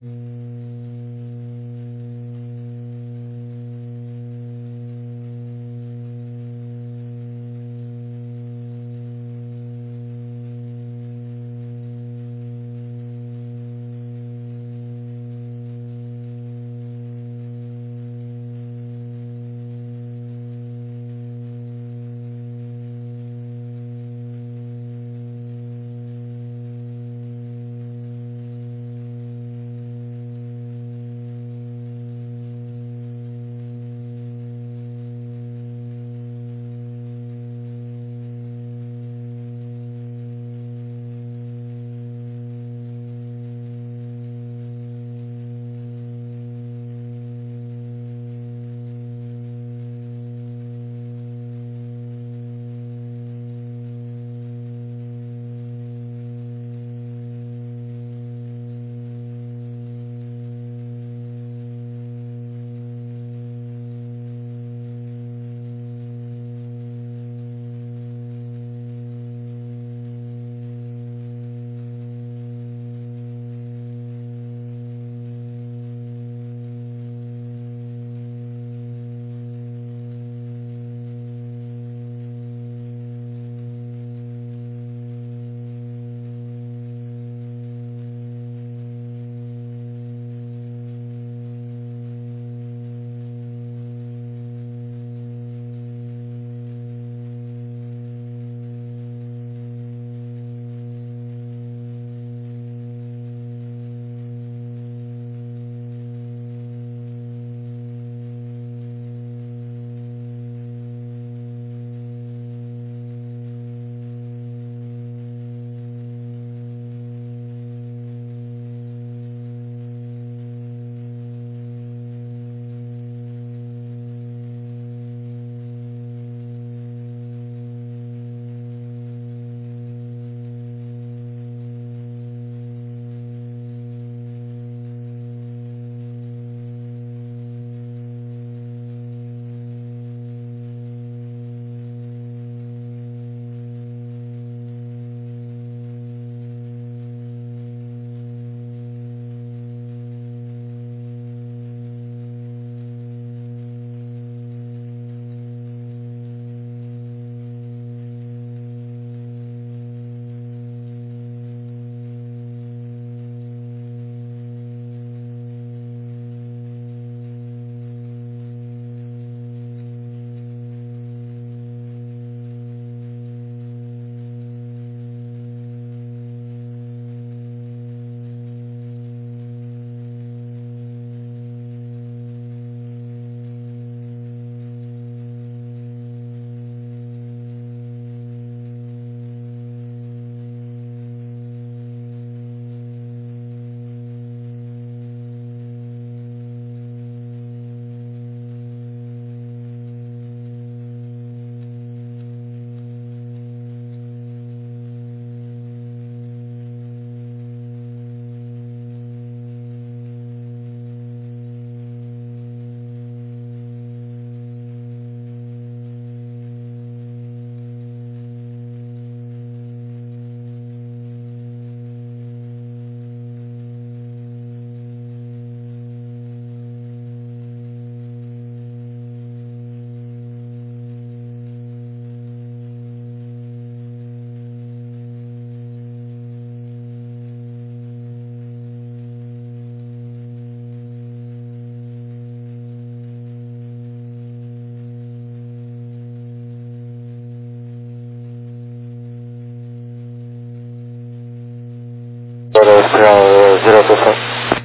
024.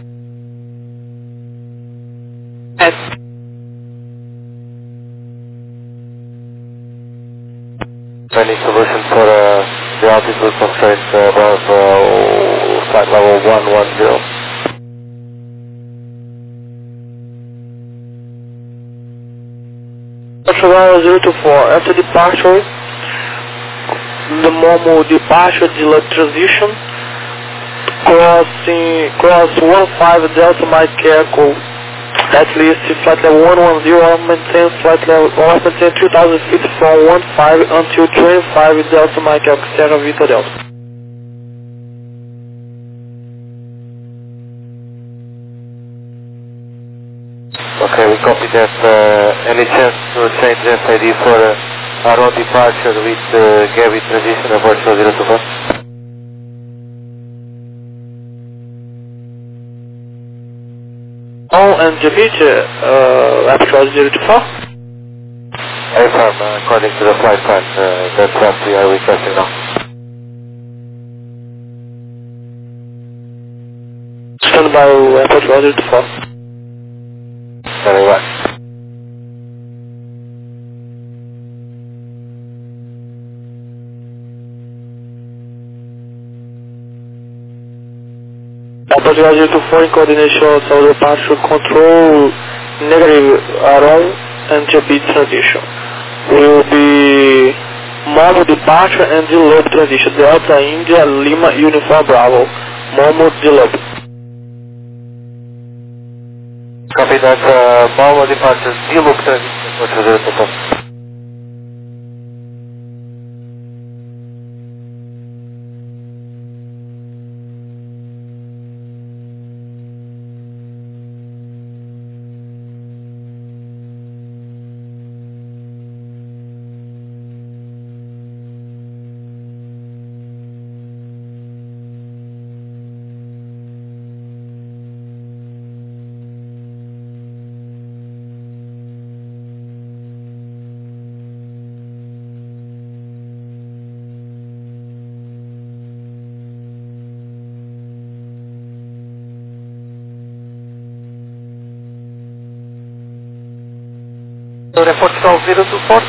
Any solution for the altitude constraints above flight level 110? Tower 024, after departure, the normal departure, deluxe transition, cross 15 Delta Mike Echo, at least flight level 110, maintain flight level, maintain 2000 feet from 15 until 25 Delta Mike Echo, Sierra Vita Delta. Okay, we copy that. Any chance to change SID for our own departure with Gabby transition of Virtual 024? On and Jabit, Approach 024. Affirm, according to the flight plan, that's what we are requesting now. Stand by Approach 024. Very well. Approach 024 in coordination of the partial control, negative Aron and Jabit transition. Will be Momo departure and deload transition. Delta India Lima Uniform Bravo. Momo deload. Copy that. Momo departure, deloop transition, Virtual 024. Report 12024.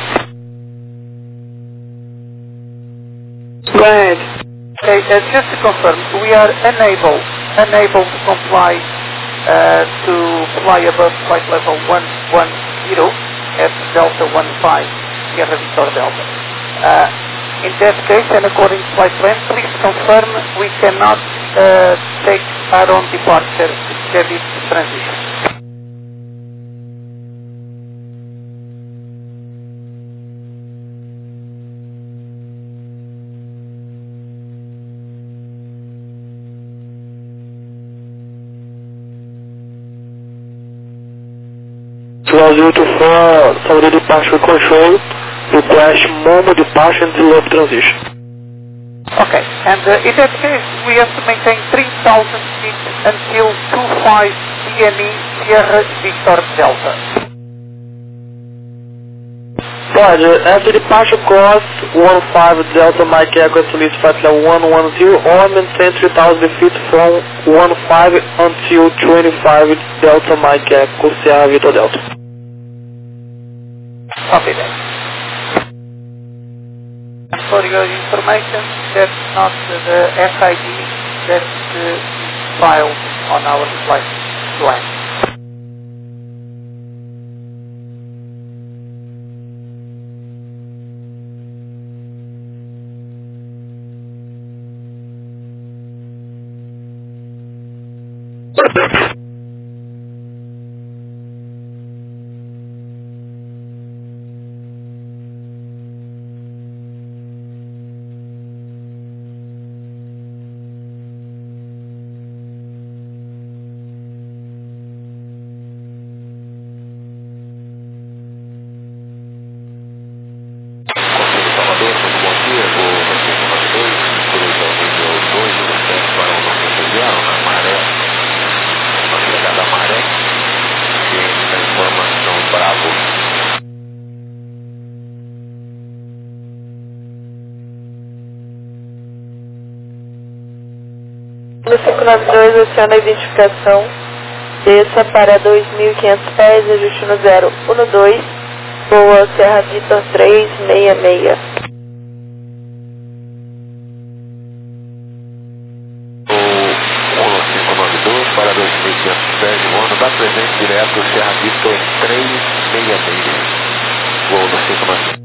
Go ahead. Okay, just to confirm, we are unable to comply to fly above flight level 110 at Delta 15, Sierra Victor Delta. In that case, and according to flight plan, please confirm we cannot take our own departure to Jabit transition. Flight 024, Saudi departure control, request Momo departure and deload transition. Okay, and in that case, we have to maintain 3,000 feet until 25 DME Sierra Victor Delta. Roger, after departure cross 15 Delta Mike Echo Police Flight Level 110 or maintain 3,000 feet from 15 until 25 Delta Mike Echo Sierra Victor Delta. Copy that. For your information, that's not the SID that's filed on our flight plan. No 592, aciona a identificação, desça para 2.500 pés, ajuste no 012, voa Serra Vitor 366. 1592 para 2.500 pés de voando, dá presente direto Serra Vitor 366, voo no 592.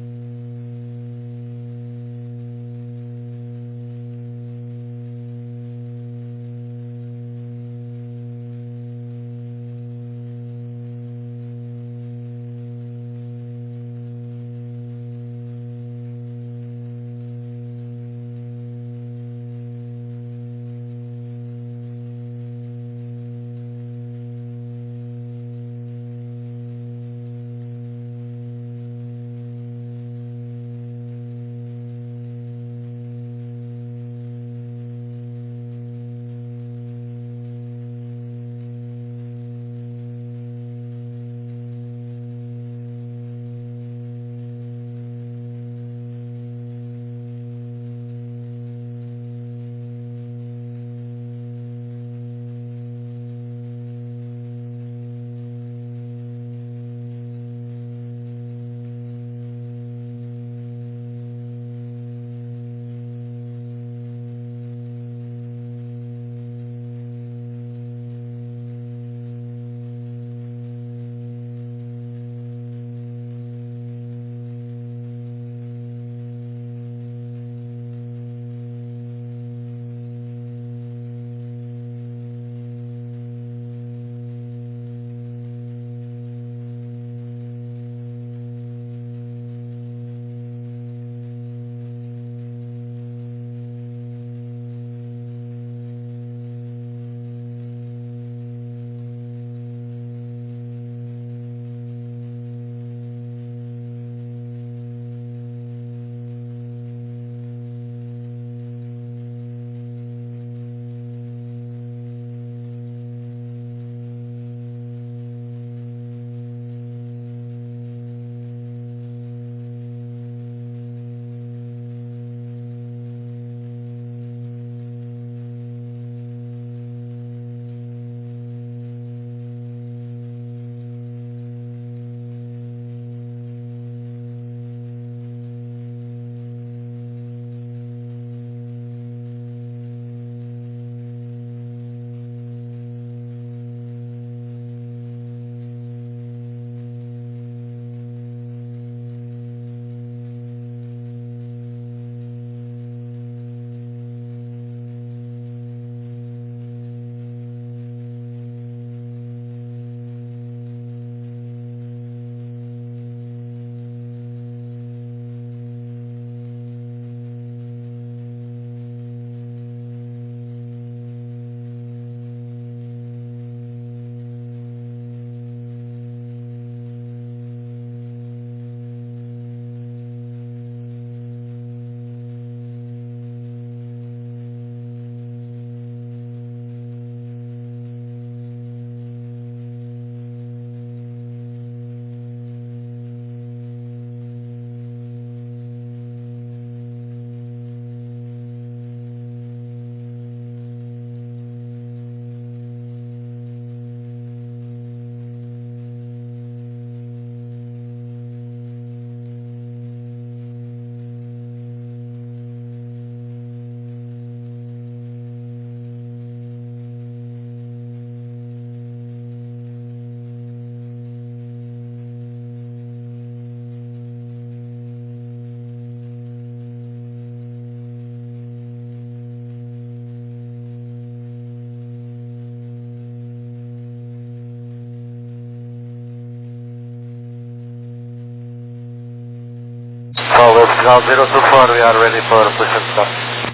Portugal 024, we are ready for push and start.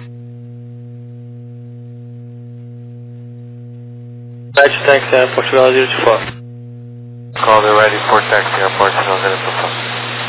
Taxi Portugal 024. Call me ready for taxi on Portugal 024.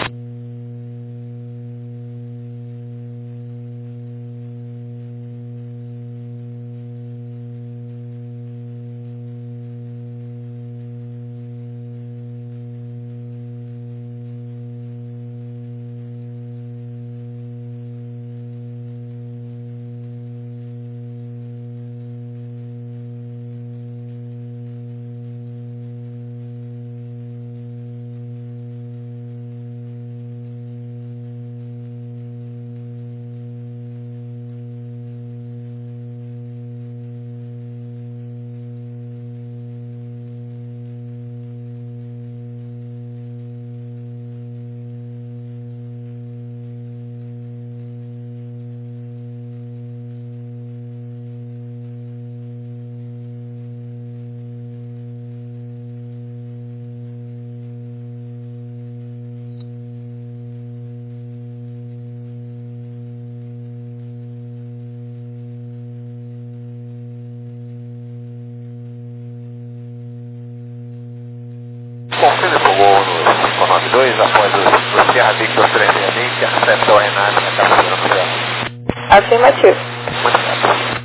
Confirme por voo no 592, após o Sierra Victor 360, acerta o Renato na cabeceira do céu. Afirmativo. Muito obrigado.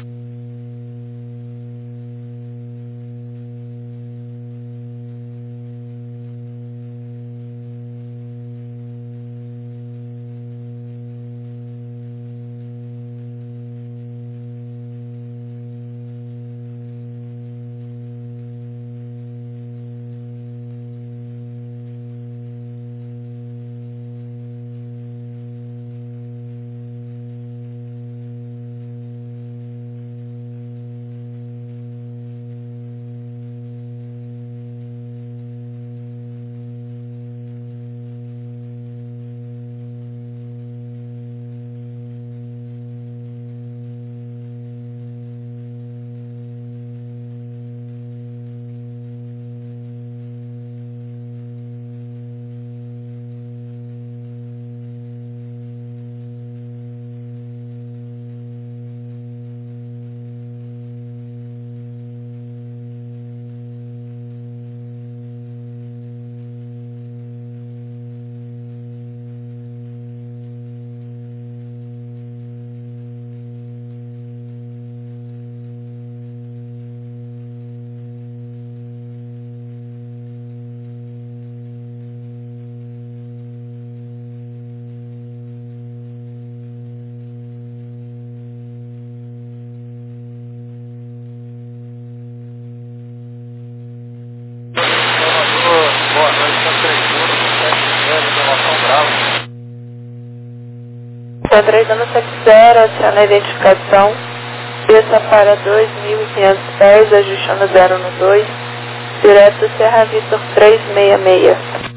Boa noite, são 3 informação Bravo. Centro no 70, adiciona a identificação. Desça para 2.500 pés, ajustando 0 no 2. Direto Serra Victor 366.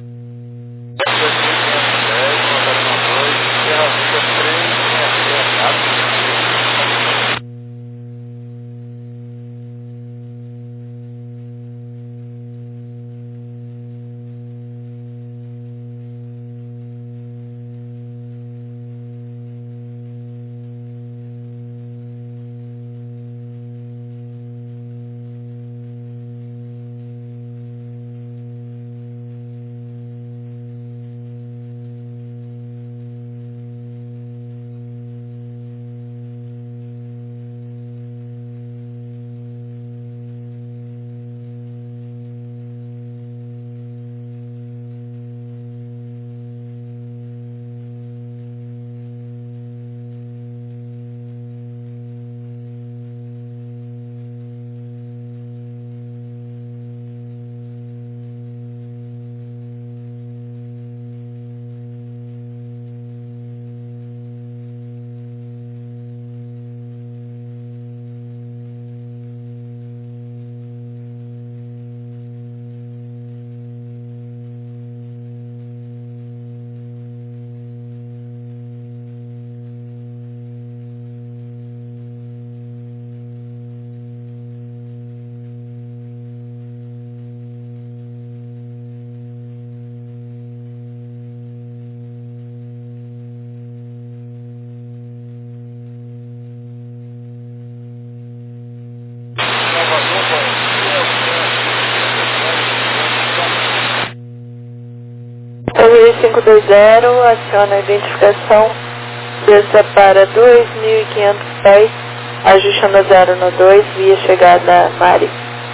3520, aciona a identificação, desça para 2.500 pés, ajustando a 0 no 2, via chegada Mari.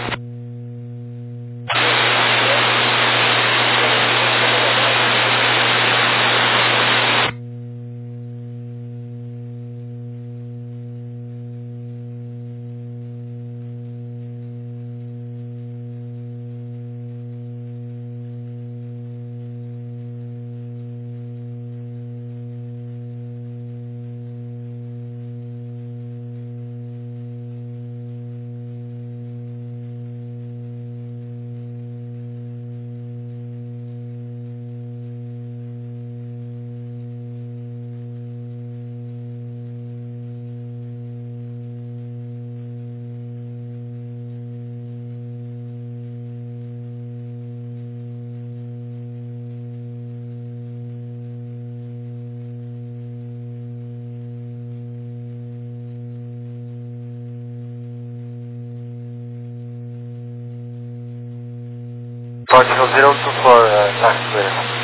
Portugal 024, taxi.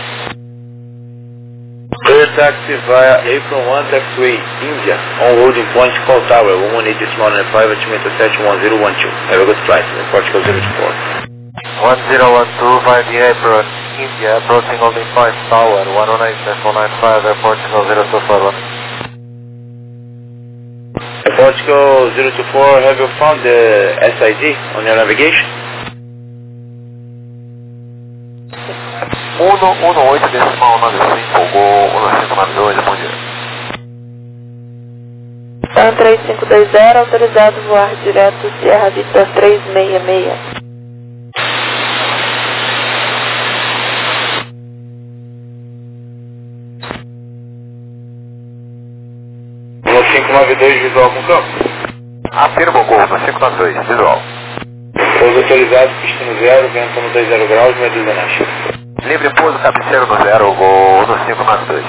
Clear taxi via Apron 1 Taxiway, India, on holding point call tower, 118 this morning, private meter 71012. Have a good flight, Portugal 024. 1012 via the apron, India, approaching holding point tower, 118.95, Portugal 024. Portugal 024, have you found the SID on your navigation? 118 decimal 95, 152, bom dia. Então 3520, autorizado voar direto Sierra Vista 366. No 592, visual com campo. Afirma o gol, no 592, visual. Pouso autorizado, pistino 0, vento no 20 graus, meia dúzia na China. Livre pouso, cabeceiro no 0, gol no 592.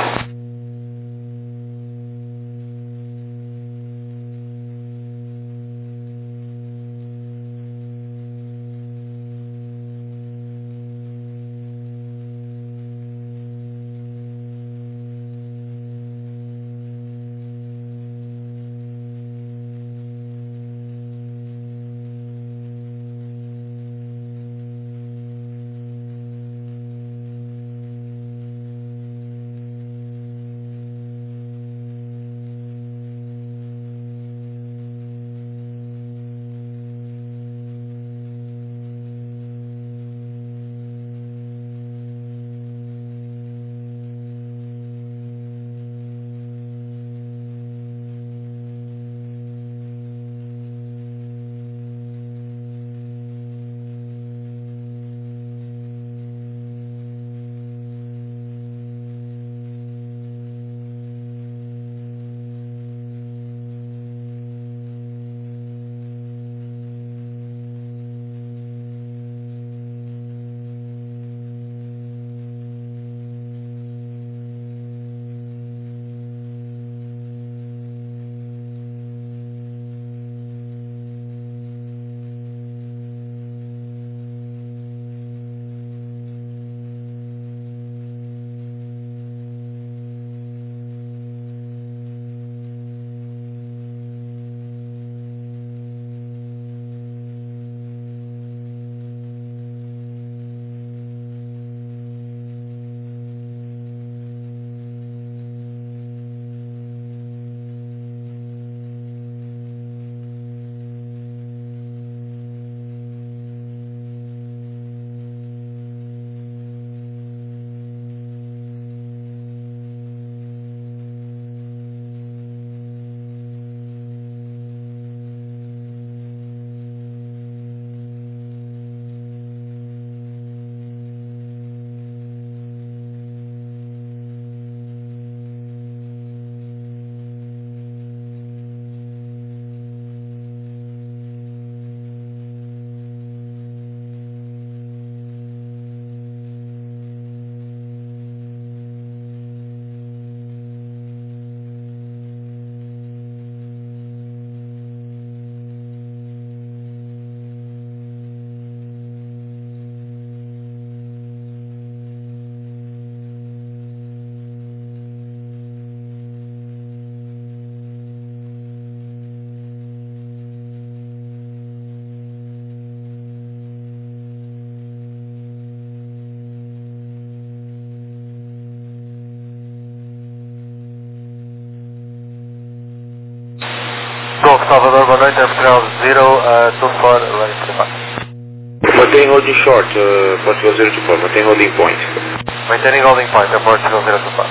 Maintain holding short, Portugal 024, maintain holding point. Maintaining holding point, Portugal 024.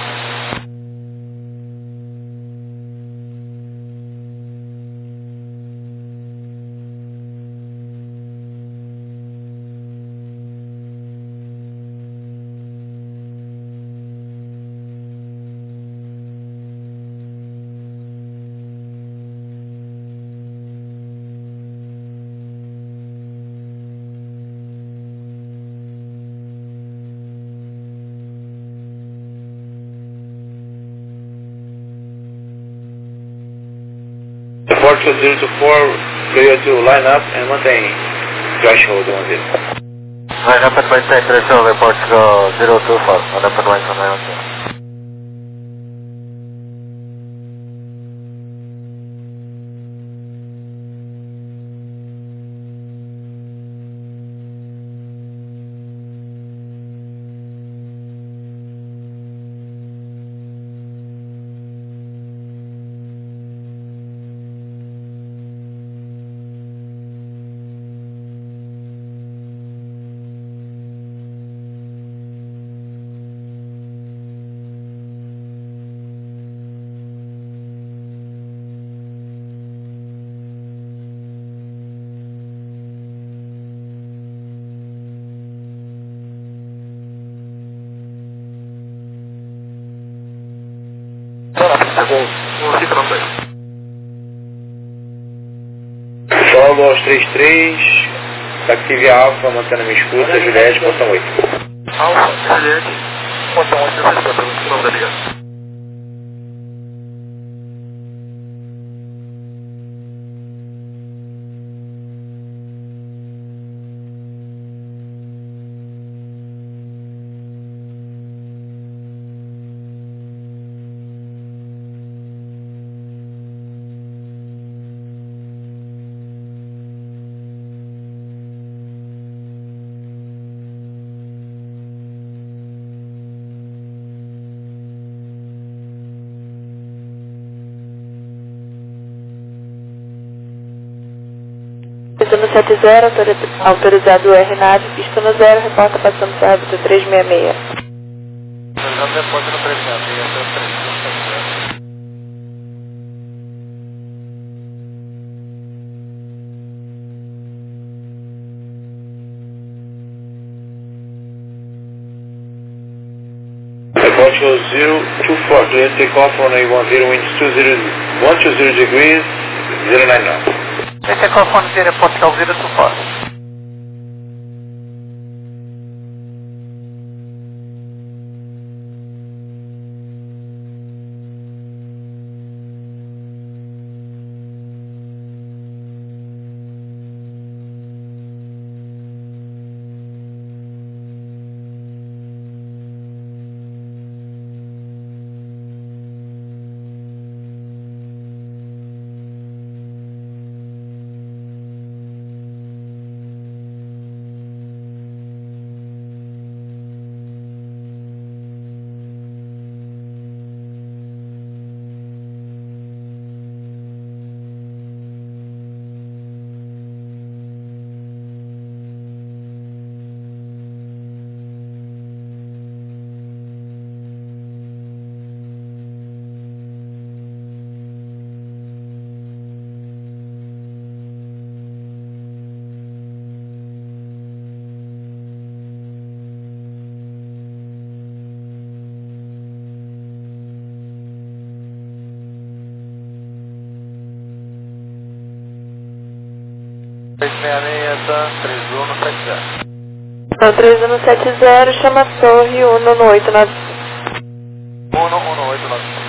Portugal 024, clear to line up and maintain threshold 10. Line up and maintain threshold, Portugal 024, line up and maintain. Solo 233, active a Alfa, mantendo a minha escuta, Juliette, ponto 8. Alfa, Juliette, ponto 8, essa escuta, não da ligação. Pista no 70, autorizado o RNAV, pista no 0, reporta passando para a órbita 366. Autorizado repórter no 366, até o 370. Portugal 024, clear takeoff on A10, winds 120 degrees, 09 knots. Esse é Cofone 0, Portugal 024. Então 3170, chama a torre 11895. 11895.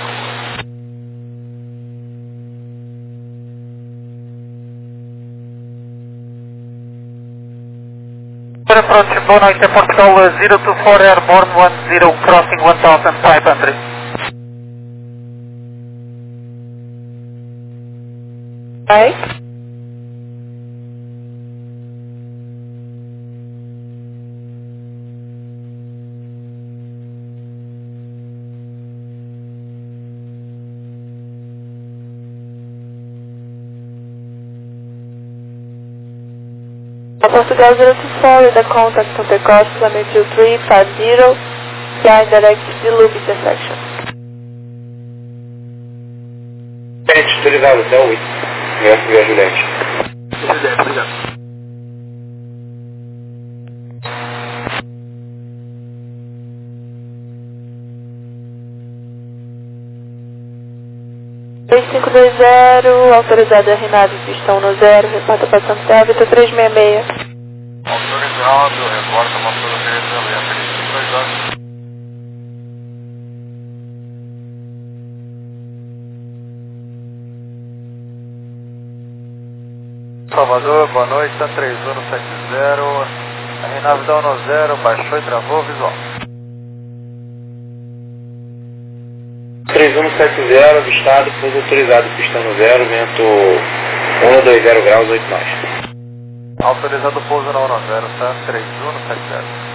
Approach, boa noite, é Portugal 024 Airborne 10, crossing 1500. Right? Portugal 024, the contact on the course Flamingo 2350, flying direct to the loop intersection. Autorizado, até o 8. Via Juliette. Juliette, obrigado. Autorizado RNAV, pistão no 0, reporta para Santiago, Vitor 366. Autorizado, reporta motor 366, Salvador, boa noite, está 3170, a RNAV dá 10, baixou e travou, visual. 3170, avistado, pouso autorizado, pista no 0, vento 120 graus, 8 nós. Autorizado pouso na 10, tá 3170.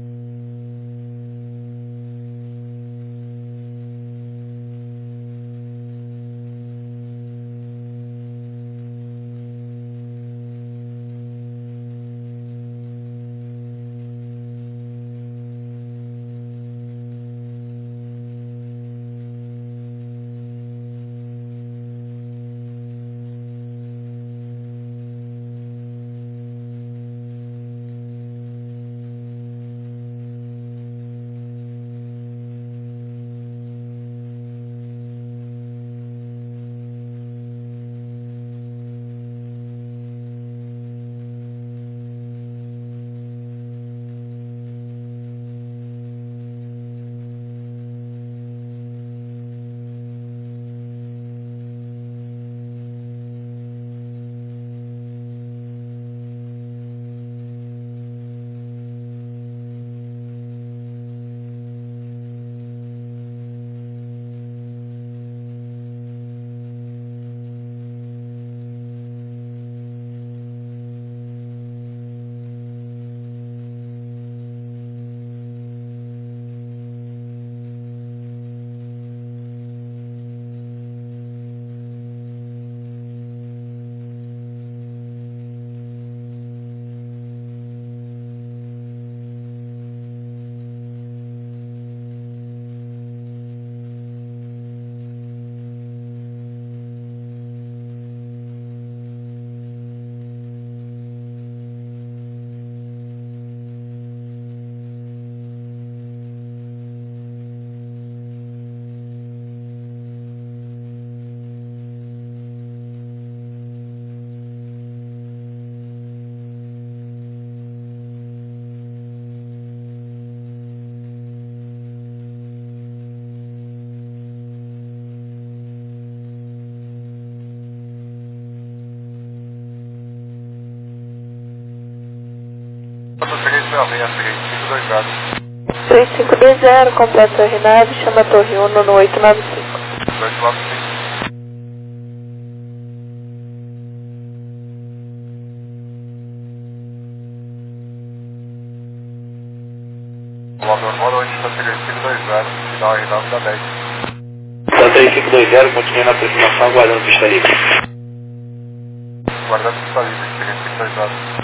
Peguei 3520, completo RNAV, chama a Torre 1 no 895. 295. Salvador, boa noite, está 3520, final RNAV da 10. Está 3520, continue na aproximação, aguardando pista livre. Guardando pista livre, 3520.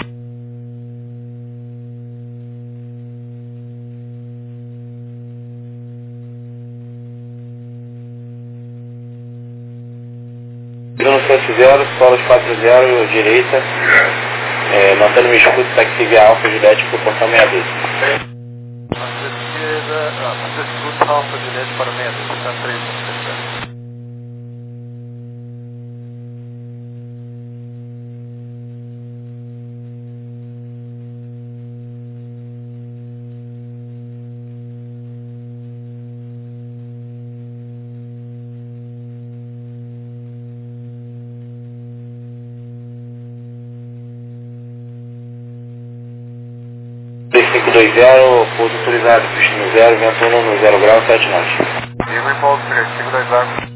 Bruno 70, solos 40, direita, mantendo o escudo, taxi Alfa Juliette por portão 62. Escudo Alfa Juliette para 62, está 3170. Pouso autorizado, pista no 0, vento 1 no 0 grau, 7 nós. Vivo em pouso, 3520.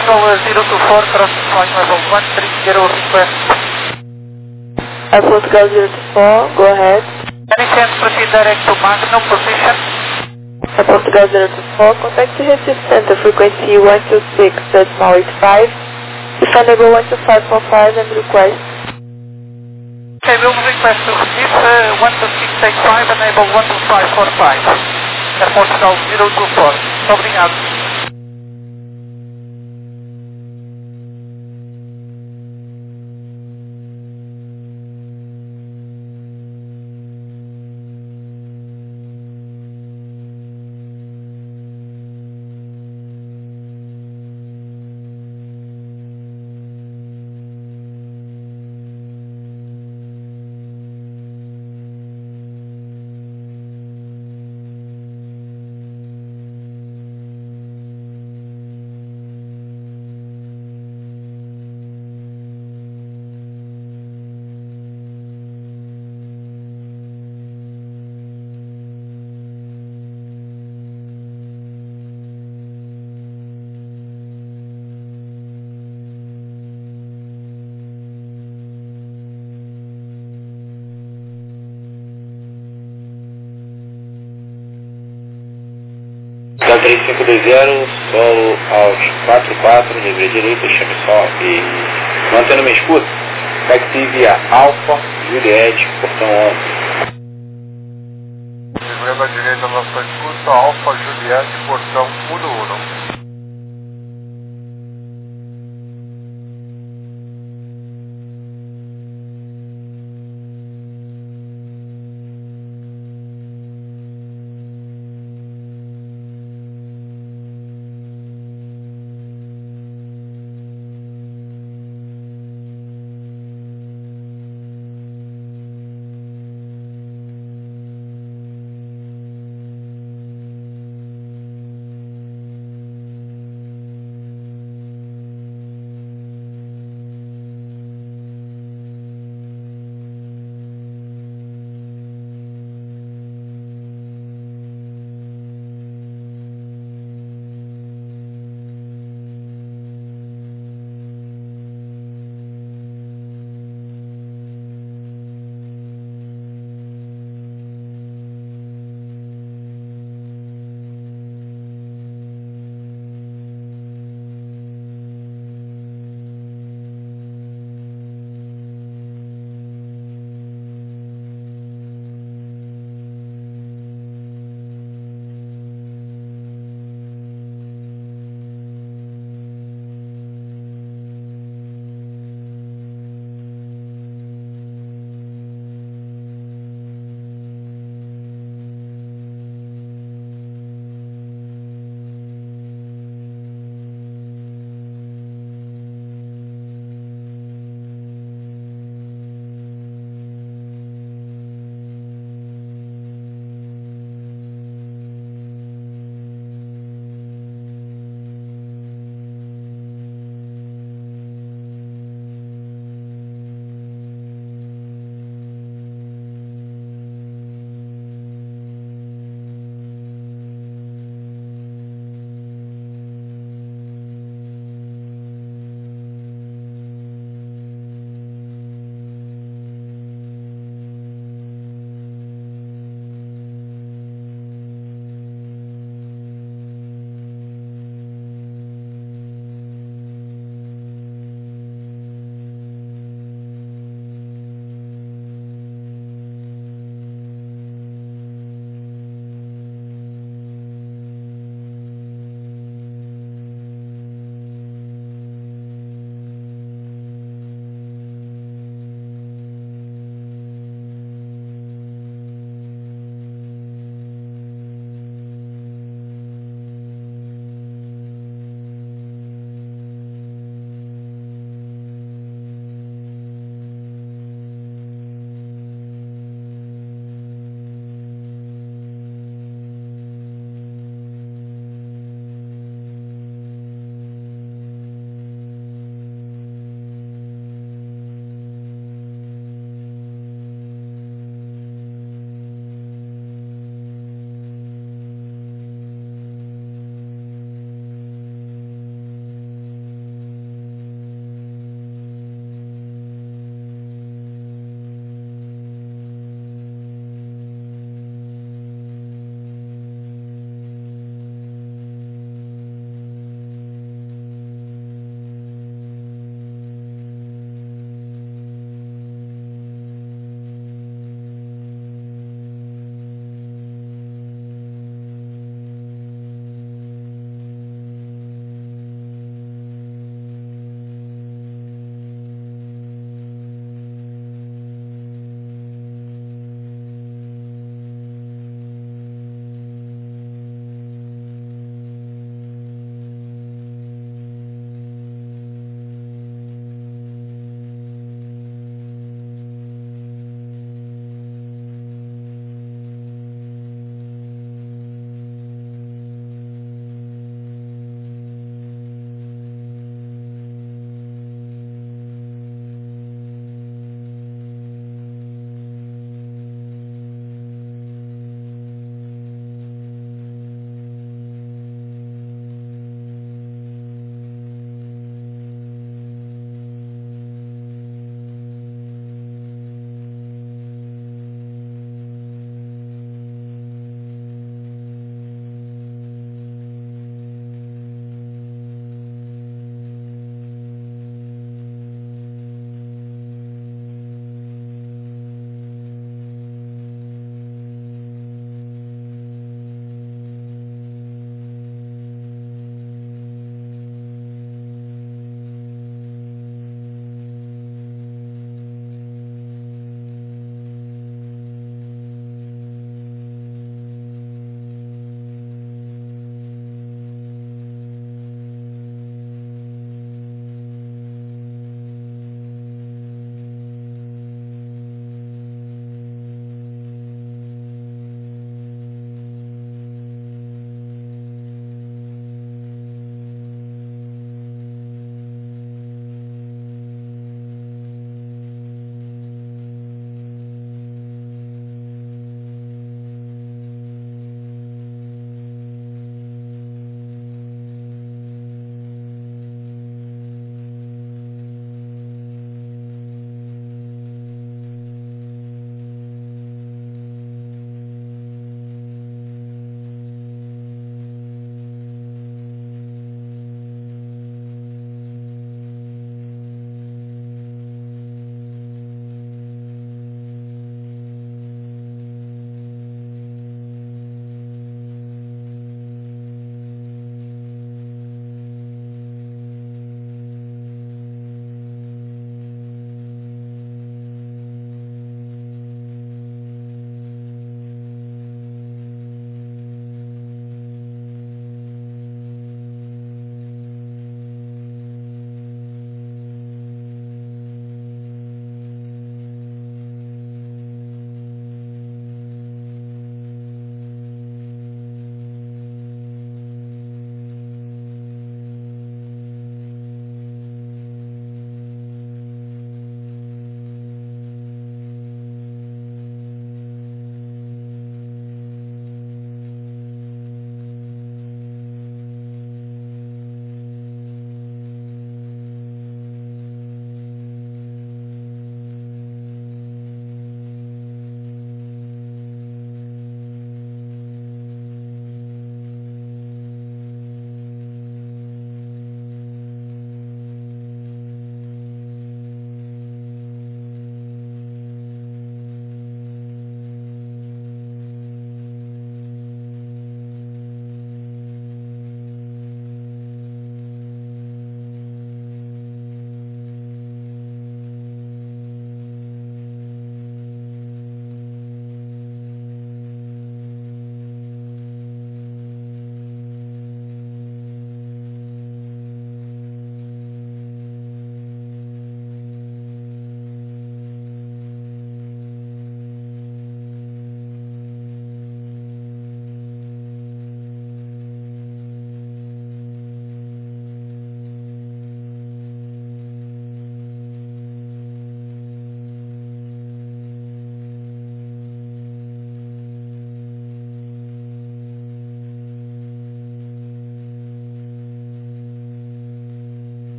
Portugal 024, crossing flight level 130 request. Portugal 024, go ahead. Any chance proceed direct to Magnum position? Portugal 024, contact Recife Center, frequency 126.85, defendable 12545 and request. Okay, we'll request to Recife 12685, enable 12545. Portugal 024. Obrigado. Da 3520, solo aos 44, livre direita, chame só e mantendo minha escuta. Taxi a Alfa, Juliette, portão 11. Segurando a direita na sua escuta, Alfa, Juliette, portão 11.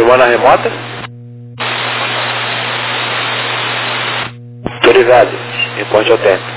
Comanda remota? Autorizado. Reporte ao tempo.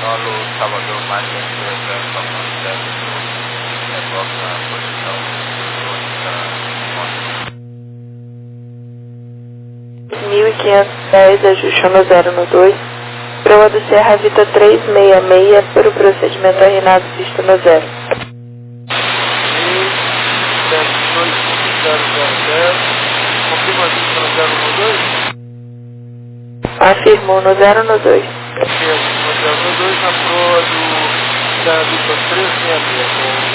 solo Salvador Marques 20, comando 10 reboque na posição eletrônica 1510, ajuste no 0 no 2. Proa do Serra Vitor 366 para o procedimento RNAV visto no 0. Confirma a pista no 0 no 2? Afirmou no 0 no 2. No 0 no 2, na proa do Serra Vitor 366,